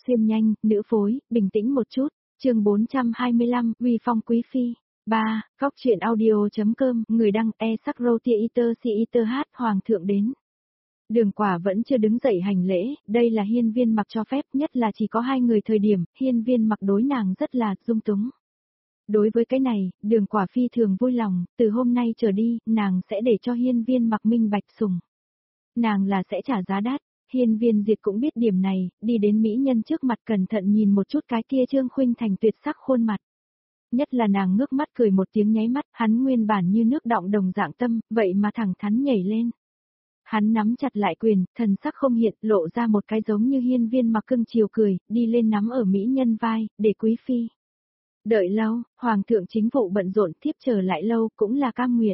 Xuyên nhanh, nữ phối, bình tĩnh một chút. Chương 425, uy phong quý phi. 3. Góc truyện audio.com, người đăng e-sắc-rô-tia-iter-si-iter-hát, hoàng thượng đến. Đường Quả vẫn chưa đứng dậy hành lễ, đây là Hiên Viên Mặc cho phép, nhất là chỉ có hai người thời điểm, Hiên Viên Mặc đối nàng rất là dung túng. Đối với cái này, Đường Quả phi thường vui lòng, từ hôm nay trở đi, nàng sẽ để cho Hiên Viên Mặc minh bạch sủng. Nàng là sẽ trả giá đắt. Hiên Viên Diệt cũng biết điểm này, đi đến mỹ nhân trước mặt cẩn thận nhìn một chút cái kia Trương Khuynh Thành tuyệt sắc khuôn mặt. Nhất là nàng ngước mắt cười một tiếng nháy mắt, hắn nguyên bản như nước đọng đồng dạng tâm, vậy mà thẳng thắn nhảy lên. Hắn nắm chặt lại quyền, thần sắc không hiện, lộ ra một cái giống như Hiên Viên Mặc cưng chiều cười, đi lên nắm ở mỹ nhân vai, để quý phi. Đợi lâu, hoàng thượng chính vụ bận rộn, thiếp chờ lại lâu, cũng là cam nguyện.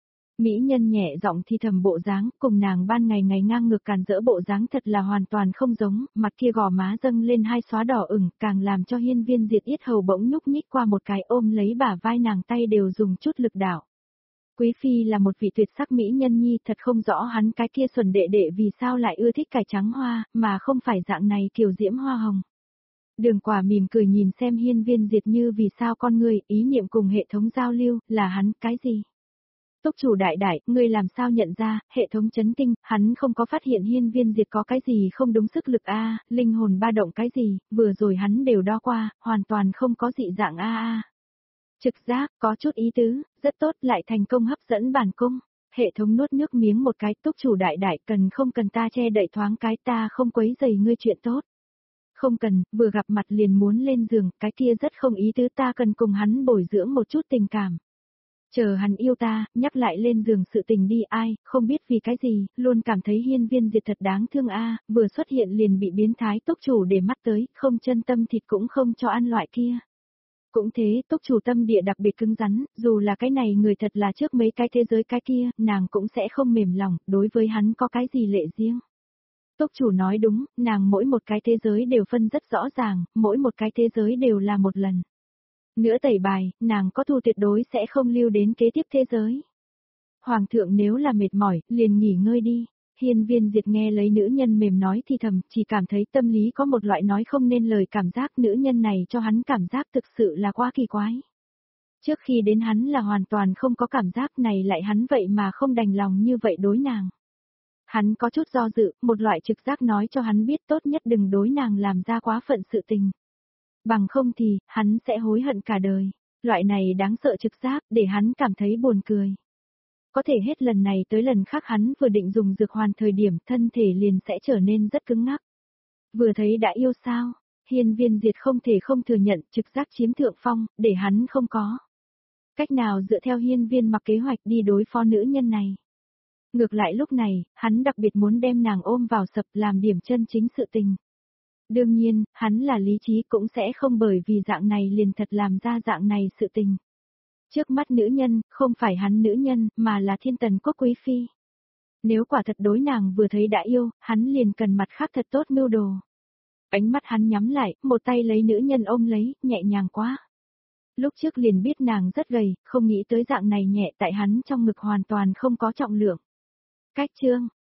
Mỹ nhân nhẹ giọng thì thầm bộ dáng, cùng nàng ban ngày ngày ngang ngược càn rỡ bộ dáng thật là hoàn toàn không giống, mặt kia gò má dâng lên hai xóa đỏ ửng, càng làm cho Hiên Viên Diệt yết hầu bỗng nhúc nhích qua một cái ôm lấy bả vai nàng tay đều dùng chút lực đảo. Quý phi là một vị tuyệt sắc mỹ nhân nhi, thật không rõ hắn cái kia xuẩn đệ đệ vì sao lại ưa thích cải trắng hoa, mà không phải dạng này kiều diễm hoa hồng. Đường Quả mỉm cười nhìn xem Hiên Viên Diệt như vì sao con người, ý niệm cùng hệ thống giao lưu, là hắn cái gì? Túc chủ đại đại, ngươi làm sao nhận ra, hệ thống chấn kinh, hắn không có phát hiện Hiên Viên Diệt có cái gì không đúng sức lực a, linh hồn ba động cái gì, vừa rồi hắn đều đo qua, hoàn toàn không có dị dạng a. Trực giác, có chút ý tứ, rất tốt, lại thành công hấp dẫn bản cung. Hệ thống nuốt nước miếng một cái, túc chủ đại đại, cần không cần ta che đậy thoáng cái, ta không quấy rầy ngươi chuyện tốt. Không cần, vừa gặp mặt liền muốn lên giường, cái kia rất không ý tứ, ta cần cùng hắn bồi dưỡng một chút tình cảm. Chờ hắn yêu ta, nhắc lại lên giường sự tình đi, ai, không biết vì cái gì, luôn cảm thấy Hiên Viên Diệt thật đáng thương a, vừa xuất hiện liền bị biến thái túc chủ để mắt tới, không chân tâm thịt cũng không cho ăn loại kia. Cũng thế, túc chủ tâm địa đặc biệt cứng rắn, dù là cái này người thật là trước mấy cái thế giới cái kia, nàng cũng sẽ không mềm lòng, đối với hắn có cái gì lệ riêng. Túc chủ nói đúng, nàng mỗi một cái thế giới đều phân rất rõ ràng, mỗi một cái thế giới đều là một lần. Nữa tẩy bài, nàng có thù tuyệt đối sẽ không lưu đến kế tiếp thế giới. Hoàng thượng nếu là mệt mỏi, liền nghỉ ngơi đi. Hiên Viên Diệt nghe lấy nữ nhân mềm nói thì thầm, chỉ cảm thấy tâm lý có một loại nói không nên lời cảm giác, nữ nhân này cho hắn cảm giác thực sự là quá kỳ quái. Trước khi đến hắn là hoàn toàn không có cảm giác này, lại hắn vậy mà không đành lòng như vậy đối nàng. Hắn có chút do dự, một loại trực giác nói cho hắn biết tốt nhất đừng đối nàng làm ra quá phận sự tình. Bằng không thì, hắn sẽ hối hận cả đời. Loại này đáng sợ trực giác, để hắn cảm thấy buồn cười. Có thể hết lần này tới lần khác hắn vừa định dùng dược hoàn thời điểm, thân thể liền sẽ trở nên rất cứng ngắc. Vừa thấy đã yêu sao? Hiên Viên Diệt không thể không thừa nhận trực giác chiếm thượng phong, để hắn không có cách nào dựa theo Hiên Viên Mặc kế hoạch đi đối phó nữ nhân này. Ngược lại lúc này, hắn đặc biệt muốn đem nàng ôm vào sập làm điểm chân chính sự tình. Đương nhiên, hắn là lý trí cũng sẽ không bởi vì dạng này liền thật làm ra dạng này sự tình. Trước mắt nữ nhân, không phải hắn nữ nhân, mà là Thiên Tần Quốc quý phi. Nếu quả thật đối nàng vừa thấy đã yêu, hắn liền cần mặt khác thật tốt mưu đồ. Ánh mắt hắn nhắm lại, một tay lấy nữ nhân ôm lấy, nhẹ nhàng quá. Lúc trước liền biết nàng rất gầy, không nghĩ tới dạng này nhẹ tại hắn trong ngực hoàn toàn không có trọng lượng. Cách chương,